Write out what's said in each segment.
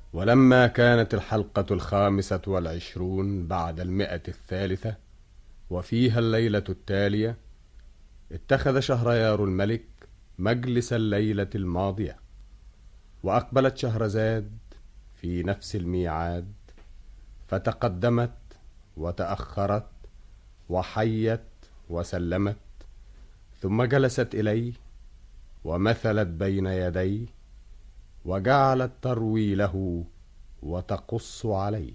ولما كانت الحلقة 25 بعد 100 وفيها الليلة التالية، اتخذ شهريار الملك مجلس الليلة الماضية، وأقبلت شهرزاد في نفس الميعاد، فتقدمت وتأخرت وحيت وسلمت، ثم جلست إليه ومثلت بين يديه، وجعلت تروي له وتقص عليه.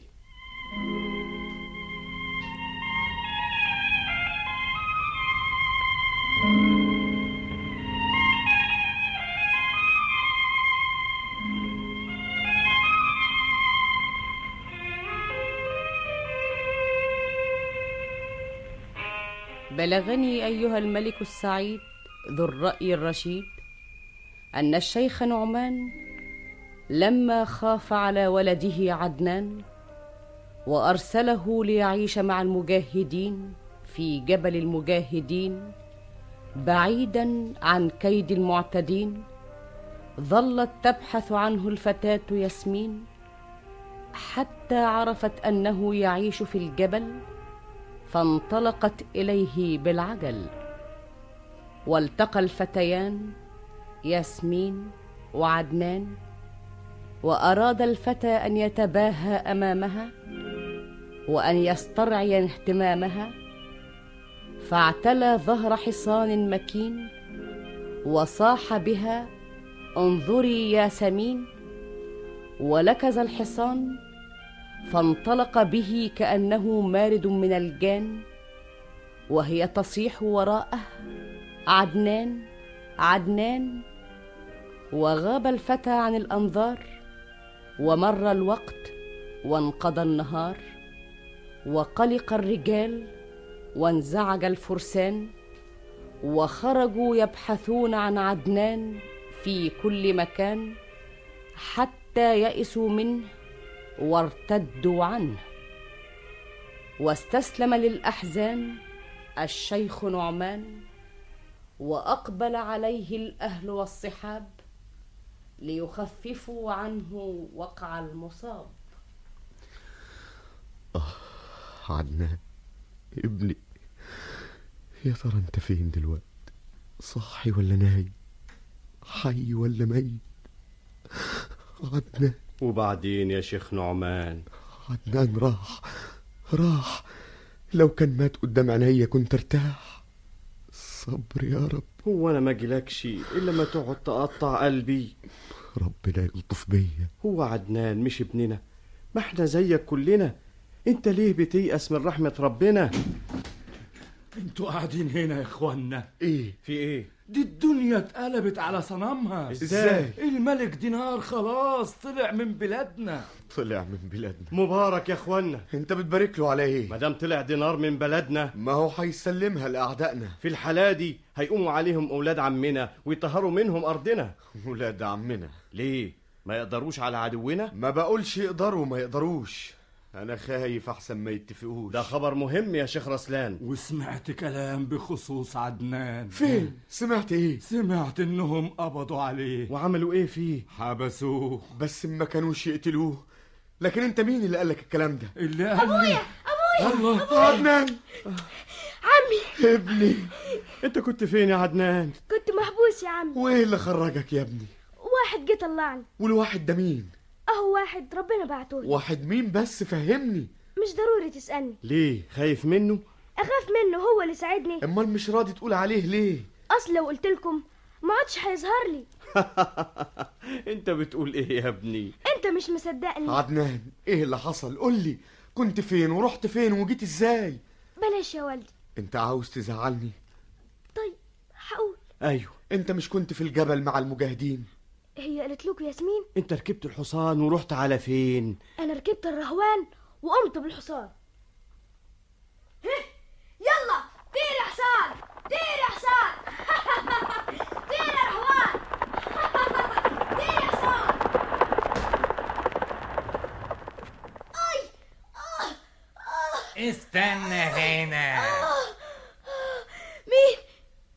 بلغني أيها الملك السعيد ذو الرأي الرشيد أن الشيخ نعمان لما خاف على ولده عدنان وأرسله ليعيش مع المجاهدين في جبل المجاهدين بعيدا عن كيد المعتدين، ظلت تبحث عنه الفتاة ياسمين حتى عرفت أنه يعيش في الجبل، فانطلقت إليه بالعجل. والتقى الفتيان ياسمين وعدنان، وأراد الفتى أن يتباهى أمامها وأن يسترعي اهتمامها، فاعتلى ظهر حصان مكين وصاح بها: انظري يا سمين. ولكز الحصان فانطلق به كأنه مارد من الجان، وهي تصيح وراءه: عدنان عدنان. وغاب الفتى عن الأنظار، ومر الوقت وانقضى النهار، وقلق الرجال وانزعج الفرسان، وخرجوا يبحثون عن عدنان في كل مكان حتى يئسوا منه وارتدوا عنه. واستسلم للأحزان الشيخ نعمان، وأقبل عليه الأهل والصحاب ليخففوا عنه وقع المصاب. عدنان ابني، يا ترى انت فين دلوقتي؟ صاحي ولا نايم؟ حي ولا ميت؟ عدنان. وبعدين يا شيخ نعمان؟ عدنان راح. لو كان مات قدام عينيا كنت ارتاح. صبر يا رب. هو انا ما اجيلكش الا ما تقعد تقطع قلبي؟ ربنا يلطف بيا. هو عدنان مش ابننا؟ ما احنا زيك كلنا. انت ليه بتيأس من رحمة ربنا؟ انتوا قاعدين هنا يا اخوانا. ايه في ايه؟ دي الدنيا اتقلبت على صنمها. ازاي؟ الملك دينار خلاص طلع من بلادنا. مبارك يا اخوانا. انت بتبارك له على ايه؟ مادام طلع دينار من بلدنا، ما هو هيسلمها لاعدائنا. في الحالة دي هيقوموا عليهم اولاد عمنا ويطهروا منهم ارضنا. اولاد عمنا؟ ليه؟ ما يقدروش على عدونا؟ ما بقولش يقدروا ما يقدروش، انا خايف احسن ما يتفقوش. ده خبر مهم يا شيخ رسلان. وسمعت كلام بخصوص عدنان. فين؟ سمعت ايه؟ سمعت انهم قبضوا عليه. وعملوا ايه فيه؟ حبسوه. بس ما كانوش يقتلوه. لكن انت مين اللي قالك الكلام ده؟ اللي قال لي ابويا الله. عدنان عمي. ابني، انت كنت فين يا عدنان؟ كنت محبوس يا عمي. وايه اللي خرجك يا ابني؟ واحد جه طلعني. والواحد ده مين؟ اهو واحد ربنا بعتهولي. واحد مين بس؟ فهمني. مش ضروري تسألني. ليه؟ خايف منه؟ اخاف منه، هو اللي ساعدني. امال مش راضي تقول عليه ليه؟ اصل لو قلت لكم ما عادش هيظهر لي. انت بتقول ايه يا ابني؟ انت مش مصدقني. عدنان ايه اللي حصل؟ قولي، كنت فين ورحت فين وجيت ازاي؟ بلاش يا والدي. انت عاوز تزعلني؟ طيب هقول. ايوه. انت مش كنت في الجبل مع المجاهدين؟ هي قالت لكم ياسمين؟ انت ركبت الحصان ورحت على فين؟ انا ركبت الرهوان وقمت بالحصان. يلا طير يا حصان، طير يا حصان. طير يا رهوان. طير يا حصان. استنى هنا.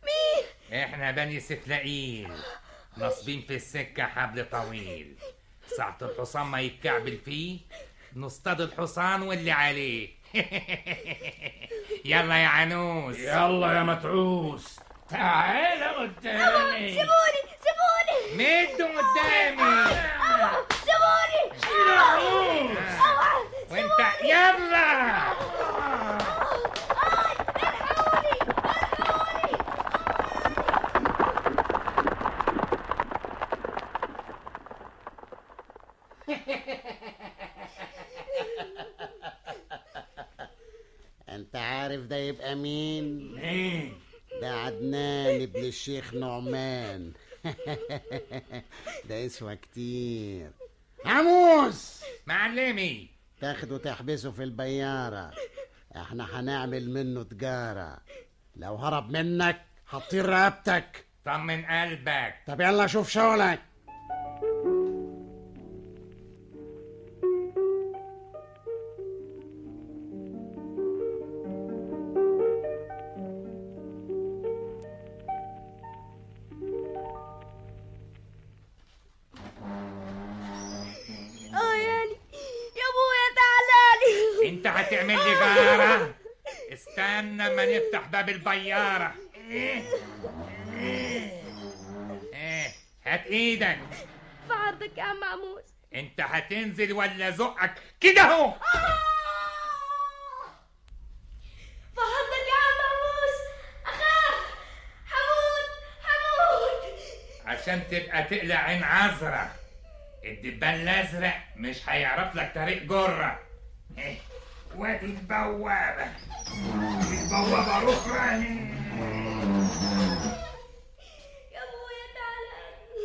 مين؟ احنا بني سفلائيل، ناصبين في السكة حبل طويل. ساعة الحصان ما يتكعبل فيه نصطاد الحصان واللي عليه. يلا يا عنوس. يلا يا متعوس، تعال قدامي. سيبوني سيبوني مدوا قدامي. سيبوني. وانت يلا. انت عارف ده يبقى مين؟ مين؟ ده عدنان ابن الشيخ نعمان. ده يسوى كتير. عموس معلمي، تاخده وتحبسه في البيارة، احنا هنعمل منه تجارة، لو هرب منك هتطير رقبتك. طمن قلبك. طب يلا شوف شغلك. انت هتعمل لي جارة؟ استنى ما نفتح باب البيارة. هات ايدك في عرضك يا عم عموس. انت هتنزل ولا زقك كده اهو؟ في عرضك يا عم عموس، اخاف. حمود عشان تبقى تقلع عين عذرة. الدبان الازرق مش هيعرف لك طريق جرة. وادي البوابة ركرة. يا ابويا تعالى.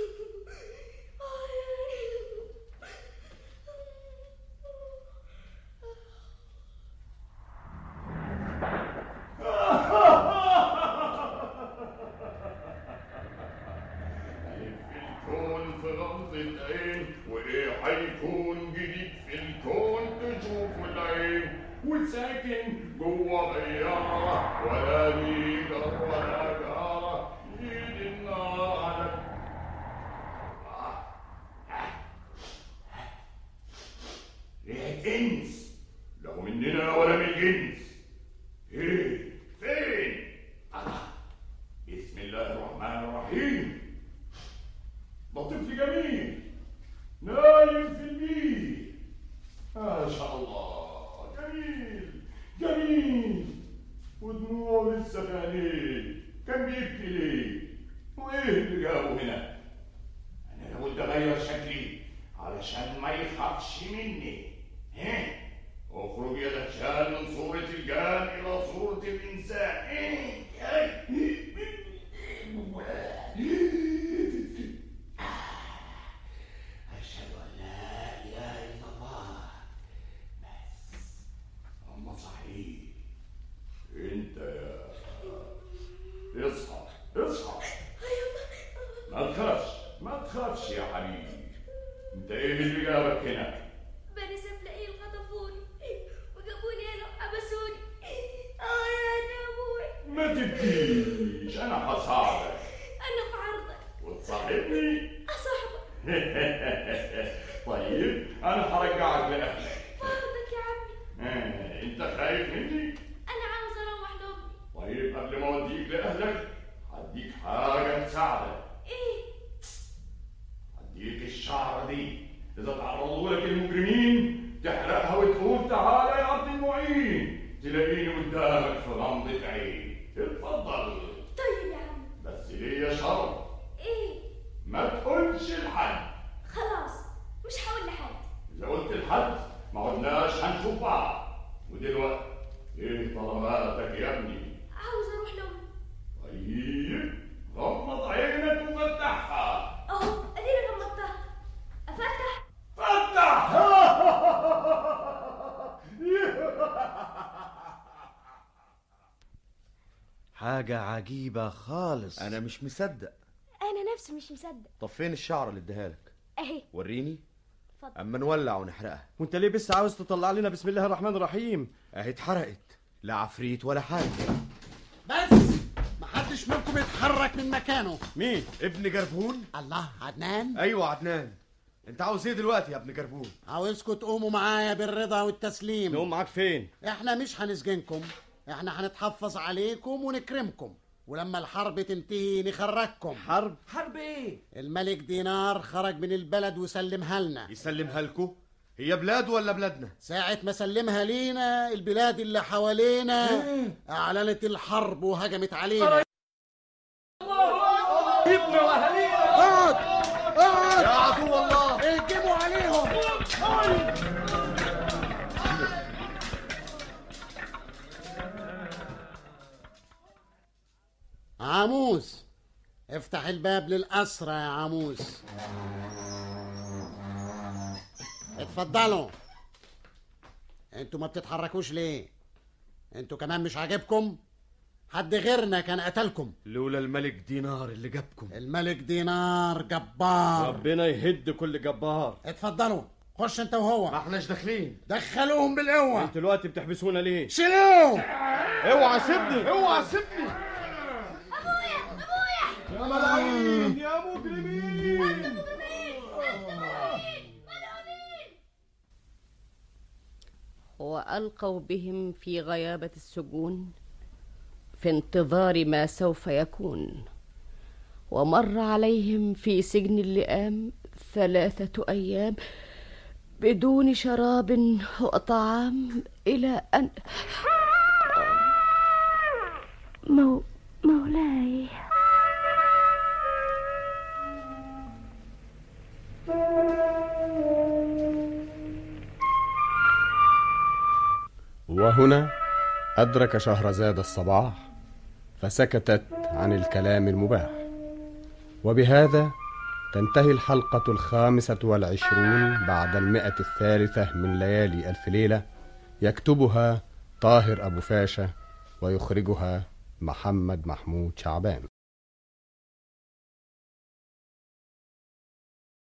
الكون في غمضة عين، وايه هيكون جديد في الكون تشوفه العين، وساكن جوه غيارة ولا بيجر ولا جارة، ايد النار على ريحة انس، لا مننا ولا من الجنس. ايه فين؟ بسم الله الرحمن الرحيم. ده طفل جميل نايم في البيت، ما شاء الله، جميل ودموعه لسه في عينيه. كان بيبكي ليه؟ وايه اللي جابه هنا؟ انا لابد اغير شكلي علشان ما يخافش مني. اخرج يا دجال من صورة الجان الى صورة الانسان. أشهد أن لا إله إلا الله. بس أما صحيح أنت يا اصحى ما تخافش يا حبيبي. أنت إيه اللي جابك هنا؟ بني سفلقين خطفوني وجابوني هنا وحبسوني. يا ابوي. ما تبكيش، أنا هساعدك. انا في عرضك وتصاحبني؟ اصاحبك. طيب أنا هرجعك لأهلك. في عرضك يا عمي. أنت خايف مني؟ انا عاوز اروح لامي. طيب قبل ما أوديك لأهلك هديك حاجة تساعدك. ايه؟ هديك الشعرة دي، إذا تعرضوا لك المجرمين تحرقها وتقول تعالى يا عبد المعين، تلاقيني قدامك في غمضة عين. اتفضل. طيب يا عمي. بس ليا شرط. ايه؟ ما تقولش لحد. خلاص مش هقول لحد. إذا قلت لحد ما عدناش هنشوف بعض. ودلوقتي إيه طلباتك يا ابني؟ عاوز اروح لامي. طيب غمض عينك وفتحها. اهو اديني غمضتها. افتح. فتح. حاجة عجيبة خالص. انا مش مصدق. انا نفسي مش مصدق. طب فين الشعر اللي اديها لك؟ اهي. وريني. اتفضل. اما نولع ونحرقها. وانت ليه بس عاوز تطلع لنا بسم الله الرحمن الرحيم؟ اهي اتحرقت، لا عفريت ولا حاجة. بس محدش منكم يتحرك من مكانه. مين؟ ابن جربون؟ الله، عدنان. ايوه عدنان. انت عاوز ايه دلوقتي يا ابن جربون؟ عاوزكم تقوموا معايا بالرضا والتسليم. نقوم معاك فين؟ احنا مش هنسجنكم، احنا هنتحفظ عليكم ونكرمكم، ولما الحرب تنتهي نخرجكم. حرب؟ حرب ايه؟ الملك دينار خرج من البلد وسلمها لنا. يسلمها لكم؟ هي بلاد ولا بلادنا؟ ساعة ما سلمها لينا البلاد اللي حوالينا اعلنت الحرب وهجمت علينا. ابن واهالينا. اقعد يا عدو الله، اهجموا عليهم. عاموس، افتح الباب للأسرى يا عاموس. اتفضلوا. انتوا ما بتتحركوش ليه؟ انتوا كمان مش عاجبكم؟ حد غيرنا كان قتلكم. لولا الملك دينار اللي جابكم. الملك دينار جبار، ربنا يهد كل جبار. اتفضلوا خش انت وهو. ما احناش داخلين. دخلوهم بالقوة. انتوا دلوقتي بتحبسونا ليه؟ شيلوه. اوعى سيبني، اوعى سيبني. ابويا يا ملاعين يا مجرمين. وألقوا بهم في غيابة السجون في انتظار ما سوف يكون. ومر عليهم في سجن اللئام 3 أيام بدون شراب وطعام إلى أن مولاي. وهنا أدرك شهرزاد الصباح فسكتت عن الكلام المباح. وبهذا تنتهي الحلقة 25 بعد 103 من ليالي ألف ليلة. يكتبها طاهر أبو فاشا ويخرجها محمد محمود شعبان.